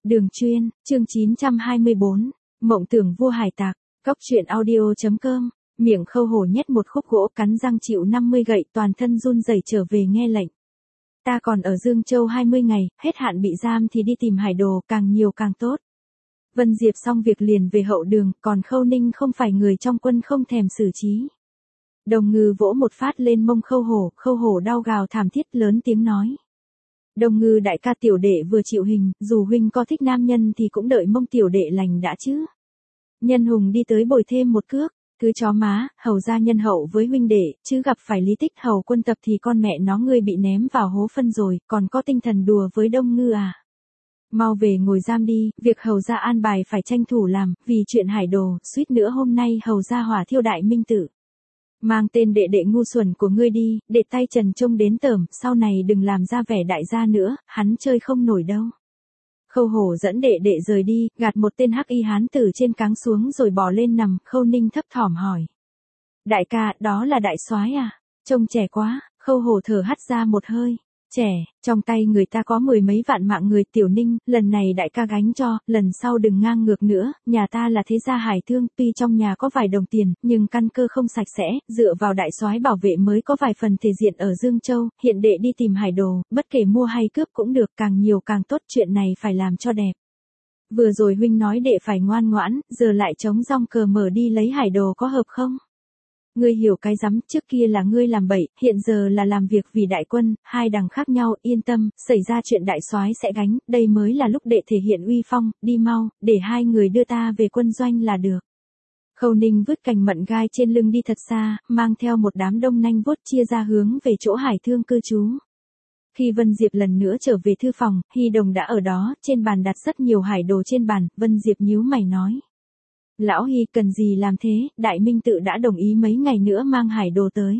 Đường chuyên, chương 924, Mộng tưởng vua hải tặc, Cóc truyện audio.com, miệng Khâu Hổ nhét một khúc gỗ cắn răng chịu 50 gậy toàn thân run rẩy trở về nghe lệnh. Ta còn ở Dương Châu 20 ngày, hết hạn bị giam thì đi tìm hải đồ, càng nhiều càng tốt. Vân Diệp xong việc liền về hậu đường, còn Khâu Ninh không phải người trong quân không thèm xử trí. Đồng Ngư vỗ một phát lên mông Khâu Hổ đau gào thảm thiết lớn tiếng nói. Đồng Ngư đại ca, tiểu đệ vừa chịu hình, dù huynh có thích nam nhân thì cũng đợi mông tiểu đệ lành đã chứ. Nhân Hùng đi tới bồi thêm một cước, cứ chó má, hầu ra nhân hậu với huynh đệ, chứ gặp phải Lý Tích Hầu quân tập thì con mẹ nó ngươi bị ném vào hố phân rồi, còn có tinh thần đùa với Đông Ngư à. Mau về ngồi giam đi, việc hầu ra an bài phải tranh thủ làm, vì chuyện hải đồ, suýt nữa hôm nay hầu ra hỏa thiêu đại minh tử. Mang tên đệ đệ ngu xuẩn của ngươi đi, để tay trần trông đến tởm, sau này đừng làm ra vẻ đại gia nữa, hắn chơi không nổi đâu. Khâu Hổ dẫn đệ đệ rời đi, gạt một tên hắc y hán từ trên cáng xuống rồi bỏ lên nằm, Khâu Ninh thấp thỏm hỏi. Đại ca, đó là đại soái à? Trông trẻ quá, Khâu Hổ thở hắt ra một hơi. Trẻ, trong tay người ta có 10 mấy vạn mạng người. Tiểu Ninh, lần này đại ca gánh cho, lần sau đừng ngang ngược nữa, nhà ta là thế gia hải thương, tuy trong nhà có vài đồng tiền, nhưng căn cơ không sạch sẽ, dựa vào đại soái bảo vệ mới có vài phần thể diện ở Dương Châu, hiện đệ đi tìm hải đồ, bất kể mua hay cướp cũng được, càng nhiều càng tốt, chuyện này phải làm cho đẹp. Vừa rồi huynh nói đệ phải ngoan ngoãn, giờ lại chống rong cờ mở đi lấy hải đồ có hợp không? Ngươi hiểu cái rắm, trước kia là ngươi làm bậy, hiện giờ là làm việc vì đại quân, hai đằng khác nhau, yên tâm, xảy ra chuyện đại soái sẽ gánh, đây mới là lúc đệ thể hiện uy phong, đi mau, để hai người đưa ta về quân doanh là được. Khâu Ninh vứt cành mận gai trên lưng đi thật xa, mang theo một đám đông nanh vuốt chia ra hướng về chỗ hải thương cư trú. Khi Vân Diệp lần nữa trở về thư phòng, Hy Đồng đã ở đó, trên bàn đặt rất nhiều hải đồ trên bàn, Vân Diệp nhíu mày nói. Lão Hy cần gì làm thế, Đại Minh tự đã đồng ý mấy ngày nữa mang hải đồ tới.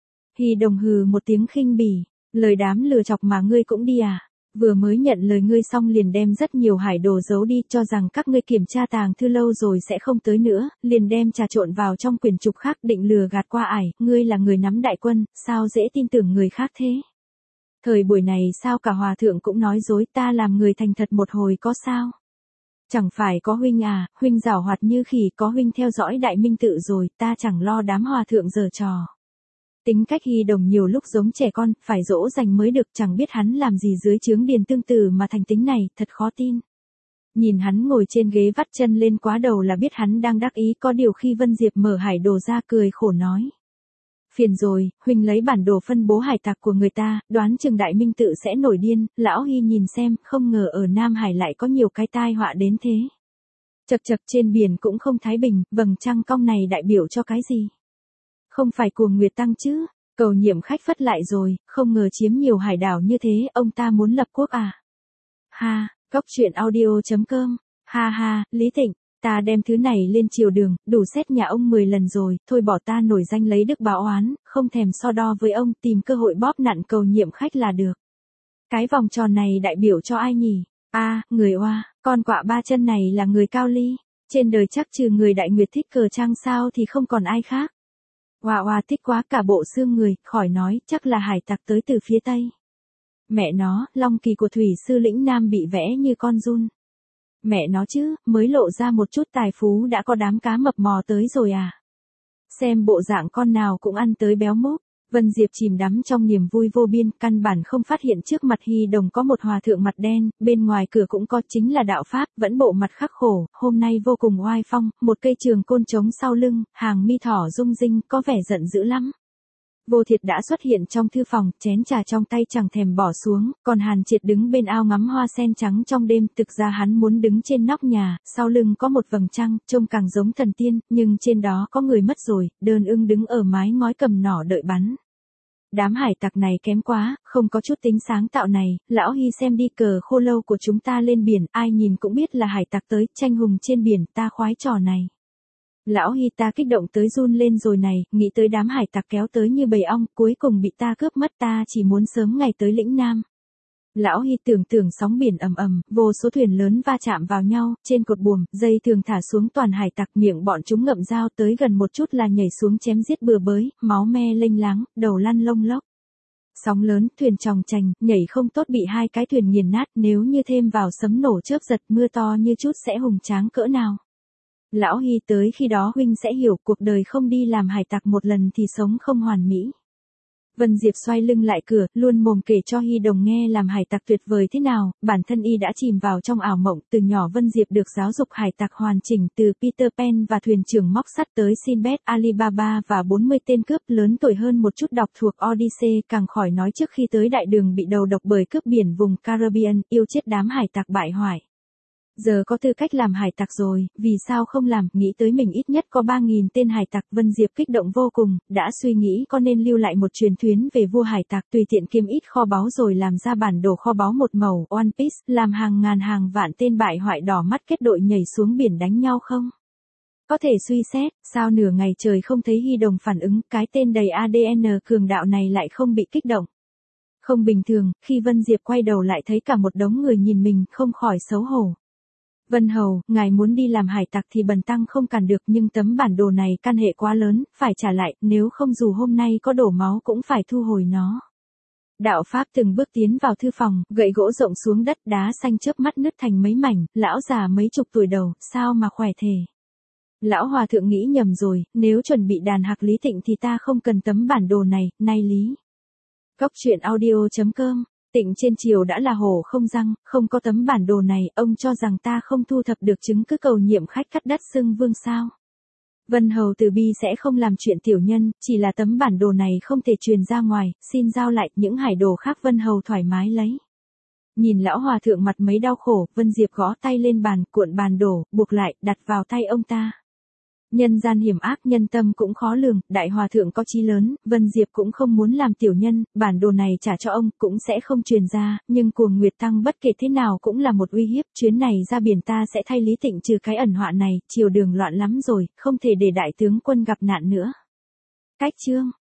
Hy Đồng hừ một tiếng khinh bỉ, lời đám lừa chọc mà ngươi cũng đi à, vừa mới nhận lời ngươi xong liền đem rất nhiều hải đồ giấu đi, cho rằng các ngươi kiểm tra tàng thư lâu rồi sẽ không tới nữa, liền đem trà trộn vào trong quyển trục khác định lừa gạt qua ải, ngươi là người nắm đại quân, sao dễ tin tưởng người khác thế. Thời buổi này sao cả hòa thượng cũng nói dối, ta làm người thành thật một hồi có sao. Chẳng phải có huynh à, huynh giảo hoạt như khỉ, có huynh theo dõi đại minh tự rồi, ta chẳng lo đám hòa thượng giở trò. Tính cách Hy Đồng nhiều lúc giống trẻ con, phải dỗ dành mới được, chẳng biết hắn làm gì dưới trướng Điền Tương Tử mà thành tính này, thật khó tin. Nhìn hắn ngồi trên ghế vắt chân lên quá đầu là biết hắn đang đắc ý, có điều khi Vân Diệp mở hải đồ ra cười khổ nói. Phiền rồi, huynh lấy bản đồ phân bố hải tặc của người ta, đoán chừng đại minh tự sẽ nổi điên, lão Hy nhìn xem, không ngờ ở Nam Hải lại có nhiều cái tai họa đến thế. Chật chật, trên biển cũng không thái bình, vầng trăng cong này đại biểu cho cái gì? Không phải cuồng nguyệt tăng chứ, Cầu Nhiệm Khách phất lại rồi, không ngờ chiếm nhiều hải đảo như thế, ông ta muốn lập quốc à? Ha, Cóc truyện audio.com, ha ha, Lý Thịnh. Ta đem thứ này lên triều đường, đủ xét nhà ông 10 lần rồi, thôi bỏ ta nổi danh lấy đức báo oán, không thèm so đo với ông, tìm cơ hội bóp nặn Cầu Nhiệm Khách là được. Cái vòng tròn này đại biểu cho ai nhỉ? Người oa, con quạ ba chân này là người Cao Ly, trên đời chắc trừ người Đại Nguyệt thích cờ trang sao thì không còn ai khác. Oa thích quá cả bộ xương người, khỏi nói, chắc là hải tặc tới từ phía Tây. Mẹ nó, long kỳ của thủy sư lĩnh Nam bị vẽ như con giun. Mẹ nó chứ, mới lộ ra một chút tài phú đã có đám cá mập mò tới rồi à. Xem bộ dạng con nào cũng ăn tới béo mốc. Vân Diệp chìm đắm trong niềm vui vô biên, căn bản không phát hiện trước mặt Hy Đồng có một hòa thượng mặt đen, bên ngoài cửa cũng có, chính là đạo Pháp, vẫn bộ mặt khắc khổ, hôm nay vô cùng oai phong, một cây trường côn trống sau lưng, hàng mi thỏ rung rinh, có vẻ giận dữ lắm. Vô Thiệt đã xuất hiện trong thư phòng, chén trà trong tay chẳng thèm bỏ xuống, còn Hàn Triệt đứng bên ao ngắm hoa sen trắng trong đêm, thực ra hắn muốn đứng trên nóc nhà, sau lưng có một vầng trăng, trông càng giống thần tiên, nhưng trên đó có người mất rồi, Đơn Ưng đứng ở mái ngói cầm nỏ đợi bắn. Đám hải tặc này kém quá, không có chút tính sáng tạo này, lão Hy xem đi, cờ khô lâu của chúng ta lên biển, ai nhìn cũng biết là hải tặc tới, tranh hùng trên biển, ta khoái trò này. Lão Hy ta kích động tới run lên rồi này, nghĩ tới đám hải tặc kéo tới như bầy ong, cuối cùng bị ta cướp mất, ta chỉ muốn sớm ngày tới lĩnh Nam. Lão Hy tưởng sóng biển ầm ầm, vô số thuyền lớn va chạm vào nhau, trên cột buồm, dây thường thả xuống toàn hải tặc, miệng bọn chúng ngậm dao, tới gần một chút là nhảy xuống chém giết bừa bới, máu me lênh láng, đầu lăn lông lốc. Sóng lớn, thuyền chòng chành, nhảy không tốt bị hai cái thuyền nghiền nát, nếu như thêm vào sấm nổ chớp giật mưa to như chút sẽ hùng tráng cỡ nào. Lão Hy tới khi đó huynh sẽ hiểu cuộc đời không đi làm hải tặc một lần thì sống không hoàn mỹ. Vân Diệp xoay lưng lại cửa, luôn mồm kể cho Hy Đồng nghe làm hải tặc tuyệt vời thế nào, bản thân y đã chìm vào trong ảo mộng, từ nhỏ Vân Diệp được giáo dục hải tặc hoàn chỉnh từ Peter Pan và thuyền trưởng móc sắt tới Sinbad, Alibaba và 40 tên cướp, lớn tuổi hơn một chút đọc thuộc Odyssey, càng khỏi nói trước khi tới đại đường bị đầu độc bởi cướp biển vùng Caribbean, yêu chết đám hải tặc bại hoại. Giờ có tư cách làm hải tặc rồi, vì sao không làm, nghĩ tới mình ít nhất có 3.000 tên hải tặc, Vân Diệp kích động vô cùng, đã suy nghĩ có nên lưu lại một truyền thuyết về vua hải tặc, tùy tiện kiếm ít kho báu rồi làm ra bản đồ kho báu một màu, One Piece, làm hàng ngàn hàng vạn tên bại hoại đỏ mắt kết đội nhảy xuống biển đánh nhau không? Có thể suy xét, sao nửa ngày trời không thấy Hy Đồng phản ứng, cái tên đầy ADN cường đạo này lại không bị kích động. Không bình thường, khi Vân Diệp quay đầu lại thấy cả một đống người nhìn mình, không khỏi xấu hổ. Vân Hầu, ngài muốn đi làm hải tặc thì bần tăng không cản được, nhưng tấm bản đồ này căn hệ quá lớn, phải trả lại, nếu không dù hôm nay có đổ máu cũng phải thu hồi nó. Đạo Pháp từng bước tiến vào thư phòng, gậy gỗ rộng xuống đất, đá xanh chớp mắt nứt thành mấy mảnh, lão già mấy chục tuổi đầu, sao mà khỏe thể. Lão Hòa Thượng nghĩ nhầm rồi, nếu chuẩn bị đàn hạc Lý Tịnh thì ta không cần tấm bản đồ này, nay Lý. Cốc truyện audio.com. Tịnh trên triều đã là hổ không răng, không có tấm bản đồ này, ông cho rằng ta không thu thập được chứng cứ cầu nhiệm khách cắt đất xưng vương sao. Vân Hầu từ bi sẽ không làm chuyện tiểu nhân, chỉ là tấm bản đồ này không thể truyền ra ngoài, xin giao lại, những hải đồ khác Vân Hầu thoải mái lấy. Nhìn lão Hòa Thượng mặt mấy đau khổ, Vân Diệp gõ tay lên bàn, cuộn bản đồ, buộc lại, đặt vào tay ông ta. Nhân gian hiểm ác, nhân tâm cũng khó lường, đại hòa thượng có chí lớn, Vân Diệp cũng không muốn làm tiểu nhân, bản đồ này trả cho ông, cũng sẽ không truyền ra, nhưng Cuồng Nguyệt Tăng bất kể thế nào cũng là một uy hiếp, chuyến này ra biển ta sẽ thay Lý Tịnh trừ cái ẩn họa này, triều đường loạn lắm rồi, không thể để đại tướng quân gặp nạn nữa. Cách chương